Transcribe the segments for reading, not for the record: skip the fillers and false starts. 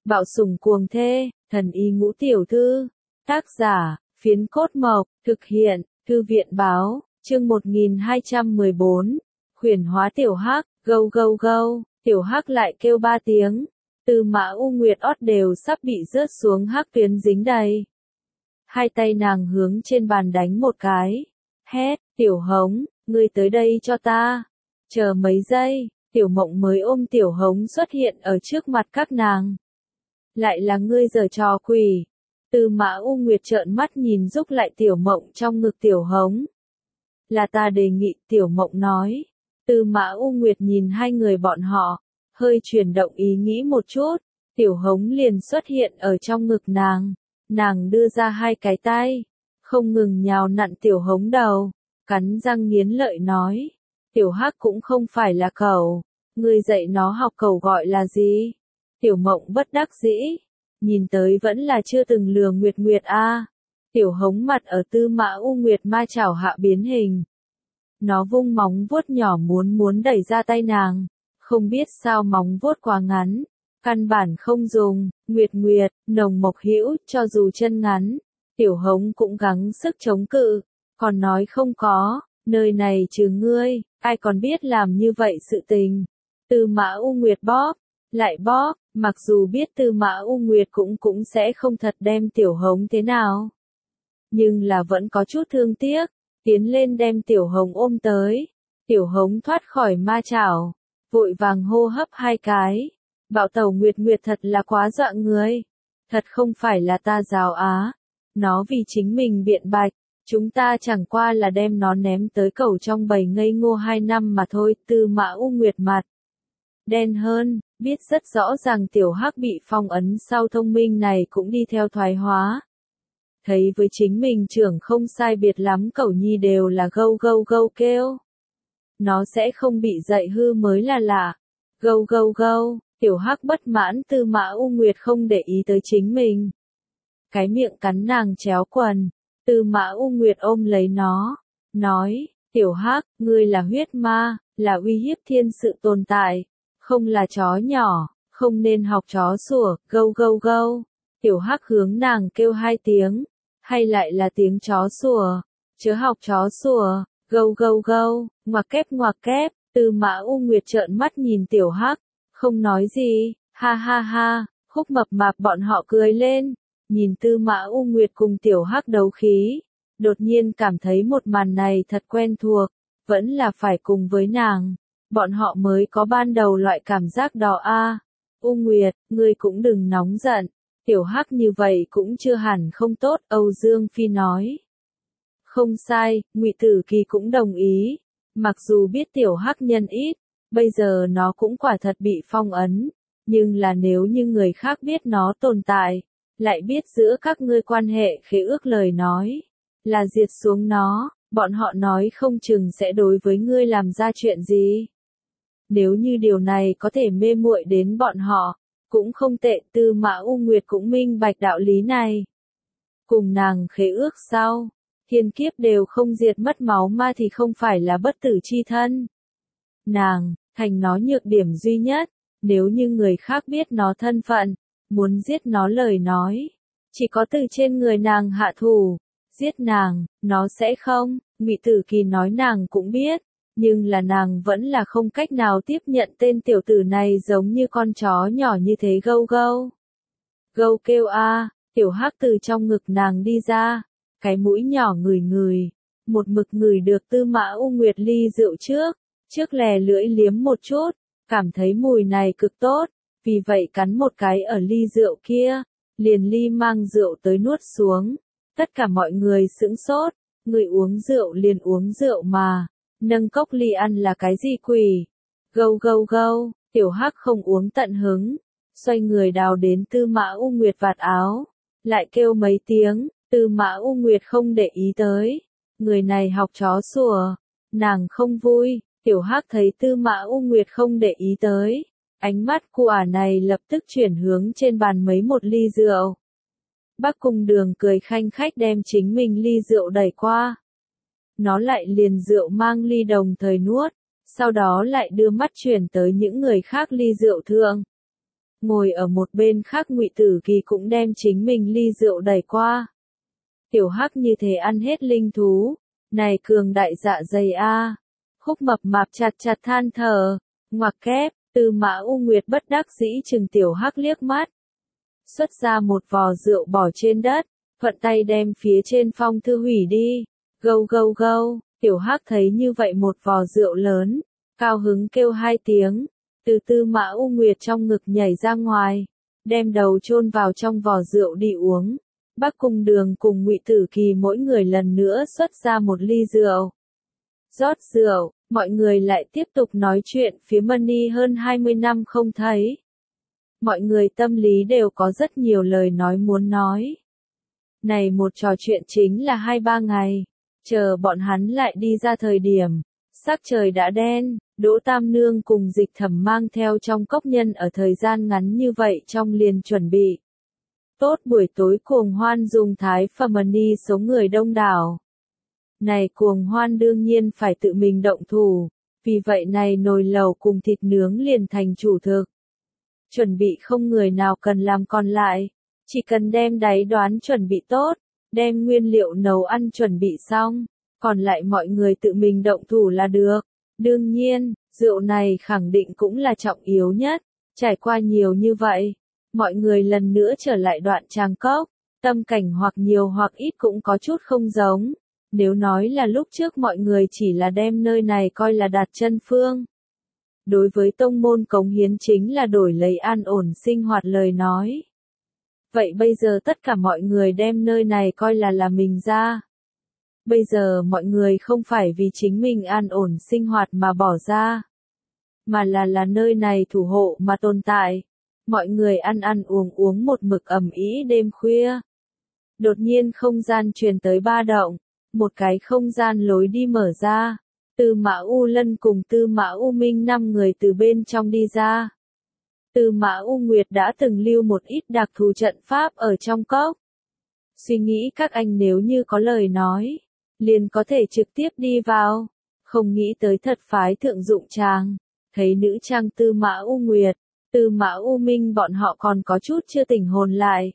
Bạo sủng cuồng thê, thần y ngũ tiểu thư. Tác giả, Phiến Cốt Mộc, thực hiện, Thư viện báo, chương 1214. Khuyển hóa tiểu hắc, gâu gâu gâu, tiểu hắc lại kêu 3 tiếng. Tư Mã U Nguyệt ót đều sắp bị rớt xuống hắc tuyến dính đầy. Hai tay nàng hướng trên bàn đánh một cái. Hét, tiểu hống, ngươi tới đây cho ta. Chờ mấy giây, tiểu mộng mới ôm tiểu hống xuất hiện ở trước mặt các nàng. Lại là ngươi giở trò quỷ. Tư Mã U Nguyệt trợn mắt nhìn rúc lại tiểu mộng trong ngực tiểu hống. Là ta đề nghị, tiểu mộng nói. Tư Mã U Nguyệt nhìn hai người bọn họ, hơi chuyển động ý nghĩ một chút, tiểu hống liền xuất hiện ở trong ngực nàng. Nàng đưa ra hai cái tay, không ngừng nhào nặn tiểu hống đầu, cắn răng nghiến lợi nói. Tiểu hắc cũng không phải là cẩu, ngươi dạy nó học cẩu gọi là gì? Tiểu mộng bất đắc dĩ, nhìn tới vẫn là chưa từng lừa Nguyệt Nguyệt a. Tiểu hống mặt ở Tư Mã U Nguyệt ma chảo hạ biến hình. Nó vung móng vuốt nhỏ muốn đẩy ra tay nàng, không biết sao móng vuốt quá ngắn, căn bản không dùng. Nguyệt Nguyệt, nồng mộc hữu, cho dù chân ngắn, tiểu hống cũng gắng sức chống cự, còn nói không có, nơi này trừ ngươi, ai còn biết làm như vậy sự tình. Tư Mã U Nguyệt bóp, lại bóp, mặc dù biết Tư Mã U Nguyệt cũng sẽ không thật đem tiểu hống thế nào, nhưng là vẫn có chút thương tiếc, tiến lên đem tiểu hống ôm tới. Tiểu hống thoát khỏi ma chảo, vội vàng hô hấp hai cái. Bạo tẩu Nguyệt Nguyệt thật là quá dọa người. Thật không phải là ta giáo á. Nó vì chính mình biện bạch, chúng ta chẳng qua là đem nó ném tới cẩu trong bầy ngây ngô 2 năm mà thôi. Tư Mã U Nguyệt mặt đen hơn, biết rất rõ ràng tiểu hắc bị phong ấn sau thông minh này cũng đi theo thoái hóa. Thấy với chính mình trưởng không sai biệt lắm, cẩu nhi đều là gâu gâu gâu kêu. Nó sẽ không bị dạy hư mới là lạ. Gâu gâu gâu, tiểu hắc bất mãn. Tư Mã U Nguyệt không để ý tới chính mình. Cái miệng cắn nàng chéo quần. Tư Mã U Nguyệt ôm lấy nó, nói, tiểu hắc, ngươi là huyết ma, là uy hiếp thiên sự tồn tại, không là chó nhỏ, không nên học chó sủa, gâu gâu gâu. Tiểu hắc hướng nàng kêu 2 tiếng, hay lại là tiếng chó sủa, chớ học chó sủa, gâu gâu gâu, ngoặc kép. Tư Mã U Nguyệt trợn mắt nhìn tiểu hắc, không nói gì, ha ha ha. Khúc Mập Mạp bọn họ cười lên, nhìn Tư Mã U Nguyệt cùng tiểu hắc đấu khí, đột nhiên cảm thấy một màn này thật quen thuộc, vẫn là phải cùng với nàng, bọn họ mới có ban đầu loại cảm giác đó a. U Nguyệt, ngươi cũng đừng nóng giận, tiểu hắc như vậy cũng chưa hẳn không tốt. Âu Dương Phi nói. Không sai, Ngụy Tử Kỳ cũng đồng ý, mặc dù biết tiểu hắc nhân ít, bây giờ nó cũng quả thật bị phong ấn, nhưng là nếu như người khác biết nó tồn tại, lại biết giữa các ngươi quan hệ khế ước lời nói, là diệt xuống nó, bọn họ nói không chừng sẽ đối với ngươi làm ra chuyện gì. Nếu như điều này có thể mê muội đến bọn họ, cũng không tệ. Tư Mã U Nguyệt cũng minh bạch đạo lý này. Cùng nàng khế ước sau, thiên kiếp đều không diệt mất máu ma thì không phải là bất tử chi thân. Nàng, thành nó nhược điểm duy nhất, nếu như người khác biết nó thân phận, muốn giết nó lời nói, chỉ có từ trên người nàng hạ thủ, giết nàng, nó sẽ không. Ngụy Tử Kỳ nói nàng cũng biết, nhưng là nàng vẫn là không cách nào tiếp nhận tên tiểu tử này giống như con chó nhỏ như thế. Gâu gâu. Gâu kêu a, tiểu hắc từ trong ngực nàng đi ra, cái mũi nhỏ ngửi, một mực ngửi được Tư Mã U Nguyệt ly rượu trước lè lưỡi liếm một chút, cảm thấy mùi này cực tốt, vì vậy cắn một cái ở ly rượu kia, liền ly mang rượu tới nuốt xuống. Tất cả mọi người sững sốt, người uống rượu liền uống rượu mà, nâng cốc ly ăn là cái gì quỷ? Gâu gâu gâu, tiểu hắc không uống tận hứng, xoay người đào đến Tư Mã U Nguyệt vạt áo, lại kêu mấy tiếng. Tư Mã U Nguyệt không để ý tới, người này học chó sủa, nàng không vui. Tiểu hắc thấy Tư Mã U Nguyệt không để ý tới, ánh mắt của ả này lập tức chuyển hướng trên bàn mấy một ly rượu. Bắc Cung Đường cười khanh khách đem chính mình ly rượu đẩy qua. Nó lại liền rượu mang ly đồng thời nuốt, sau đó lại đưa mắt chuyển tới những người khác ly rượu thượng. Ngồi ở một bên khác Ngụy Tử Kỳ cũng đem chính mình ly rượu đẩy qua. Tiểu Hắc như thế ăn hết linh thú, này cường đại dạ dày a. Khúc Mập Mạp chặt chặt than thở, ngoặc kép, Tư Mã U Nguyệt bất đắc dĩ chừng Tiểu Hắc liếc mắt. Xuất ra một vò rượu bỏ trên đất, thuận tay đem phía trên phong thư hủy đi. Gâu gâu gâu, Tiểu Hắc thấy như vậy một vò rượu lớn, cao hứng kêu hai tiếng, từ Tư Mã U Nguyệt trong ngực nhảy ra ngoài, đem đầu chôn vào trong vò rượu đi uống. Bắc Cung Đường cùng Ngụy Tử Kỳ mỗi người lần nữa xuất ra một ly rượu. Rót rượu, mọi người lại tiếp tục nói chuyện phía Mani hơn 20 năm không thấy. Mọi người tâm lý đều có rất nhiều lời nói muốn nói. Này một trò chuyện chính là 2-3 ngày, chờ bọn hắn lại đi ra thời điểm, sắc trời đã đen, Đỗ Tam Nương cùng Dịch Thẩm mang theo trong cốc nhân ở thời gian ngắn như vậy trong liền chuẩn bị. Tốt buổi tối cuồng hoan dùng thái và Mani số người đông đảo. Này cuồng hoan đương nhiên phải tự mình động thủ, vì vậy này nồi lẩu cùng thịt nướng liền thành chủ thực. Chuẩn bị không người nào cần làm còn lại, chỉ cần đem đáy đoán chuẩn bị tốt, đem nguyên liệu nấu ăn chuẩn bị xong, còn lại mọi người tự mình động thủ là được. Đương nhiên, rượu này khẳng định cũng là trọng yếu nhất, trải qua nhiều như vậy, mọi người lần nữa trở lại đoạn Tràng Cốc, tâm cảnh hoặc nhiều hoặc ít cũng có chút không giống. Nếu nói là lúc trước mọi người chỉ là đem nơi này coi là đặt chân phương. Đối với tông môn cống hiến chính là đổi lấy an ổn sinh hoạt lời nói. Vậy bây giờ tất cả mọi người đem nơi này coi là mình ra. Bây giờ mọi người không phải vì chính mình an ổn sinh hoạt mà bỏ ra. Mà là nơi này thủ hộ mà tồn tại. Mọi người ăn ăn uống uống một mực ầm ĩ đêm khuya. Đột nhiên không gian truyền tới ba động. Một cái không gian lối đi mở ra. Tư Mã U Lân cùng Tư Mã U Minh 5 người từ bên trong đi ra. Tư Mã U Nguyệt đã từng lưu một ít đặc thù trận pháp ở trong cốc. Suy nghĩ các anh nếu như có lời nói, liền có thể trực tiếp đi vào. Không nghĩ tới thật phái thượng dụng tràng. Thấy nữ trang Tư Mã U Nguyệt, Tư Mã U Minh bọn họ còn có chút chưa tỉnh hồn lại.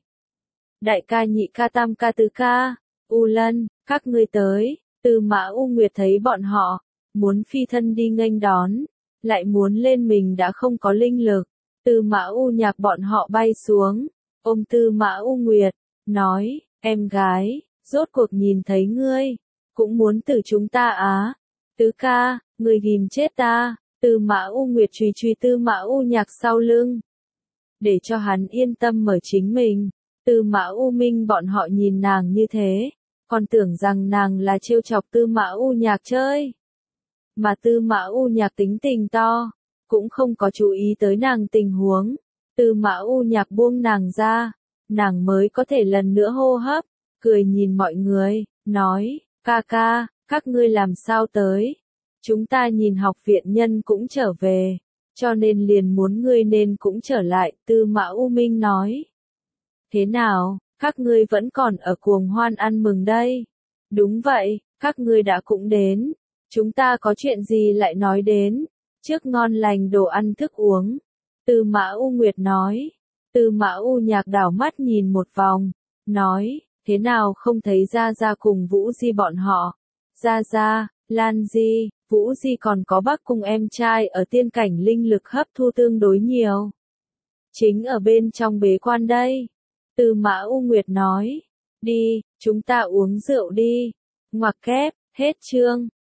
Đại ca nhị ca tam ca tứ ca, U Lân, các ngươi tới. Tư Mã U Nguyệt thấy bọn họ, muốn phi thân đi nghênh đón, lại muốn lên mình đã không có linh lực. Tư Mã U Nhạc bọn họ bay xuống, ôm Tư Mã U Nguyệt, nói, em gái, rốt cuộc nhìn thấy ngươi, cũng muốn từ chúng ta á. Tứ ca, ngươi ghim chết ta. Tư Mã U Nguyệt chùy chùy Tư Mã U Nhạc sau lưng, để cho hắn yên tâm mở chính mình. Tư Mã U Minh bọn họ nhìn nàng như thế, còn tưởng rằng nàng là trêu chọc Tư Mã U Nhạc chơi. Mà Tư Mã U Nhạc tính tình to, cũng không có chú ý tới nàng tình huống. Tư Mã U Nhạc buông nàng ra, nàng mới có thể lần nữa hô hấp, cười nhìn mọi người, nói, ca ca, các ngươi làm sao tới? Chúng ta nhìn học viện nhân cũng trở về, cho nên liền muốn ngươi nên cũng trở lại, Tư Mã U Minh nói. Thế nào, các ngươi vẫn còn ở cuồng hoan ăn mừng đây? Đúng vậy, các ngươi đã cũng đến. Chúng ta có chuyện gì lại nói đến? Trước ngon lành đồ ăn thức uống. Tư Mã U Nguyệt nói. Tư Mã U Nhạc đảo mắt nhìn một vòng, nói, thế nào không thấy Gia Gia cùng Vũ Di bọn họ? Gia Gia, Lan Di, Vũ Di còn có Bắc cùng em trai ở tiên cảnh linh lực hấp thu tương đối nhiều. Chính ở bên trong bế quan đây. Tư Mã U Nguyệt nói, đi, chúng ta uống rượu đi. Ngoặc kép, hết chương.